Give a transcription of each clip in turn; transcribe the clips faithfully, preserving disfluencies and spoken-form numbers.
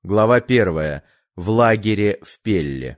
Глава первая. В лагере в Пелле.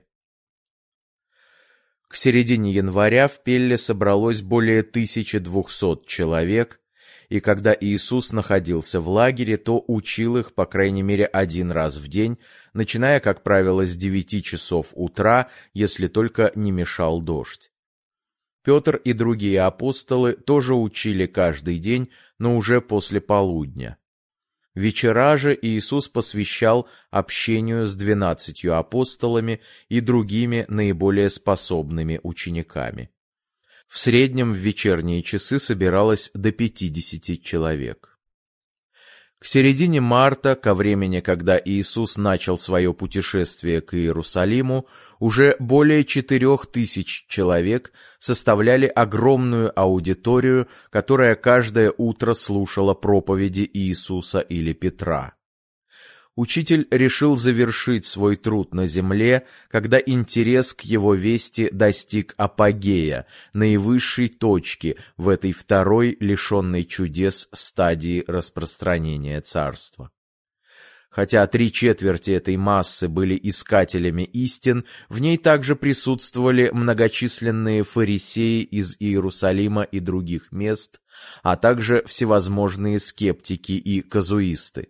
К середине января в Пелле собралось более тысячи двухсот человек, и когда Иисус находился в лагере, то учил их, по крайней мере, один раз в день, начиная, как правило, с девяти часов утра, если только не мешал дождь. Петр и другие апостолы тоже учили каждый день, но уже после полудня. Вечера же Иисус посвящал общению с двенадцатью апостолами и другими наиболее способными учениками. В среднем в вечерние часы собиралось до пятидесяти человек. К середине марта, ко времени, когда Иисус начал свое путешествие к Иерусалиму, уже более четырех тысяч человек составляли огромную аудиторию, которая каждое утро слушала проповеди Иисуса или Петра. Учитель решил завершить свой труд на земле, когда интерес к его вести достиг апогея, наивысшей точки в этой второй, лишенной чудес, стадии распространения царства. Хотя три четверти этой массы были искателями истин, в ней также присутствовали многочисленные фарисеи из Иерусалима и других мест, а также всевозможные скептики и казуисты.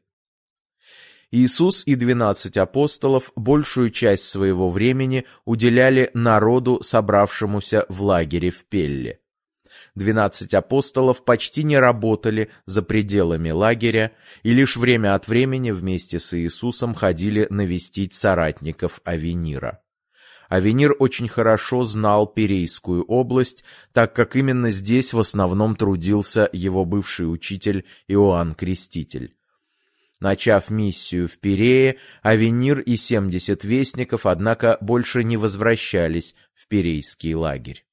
Иисус и двенадцать апостолов большую часть своего времени уделяли народу, собравшемуся в лагере в Пелле. Двенадцать апостолов почти не работали за пределами лагеря и лишь время от времени вместе с Иисусом ходили навестить соратников Авенира. Авенир очень хорошо знал Пирейскую область, так как именно здесь в основном трудился его бывший учитель Иоанн Креститель. Начав миссию в Пирее, Авенир и семьдесят вестников, однако, больше не возвращались в Пирейский лагерь.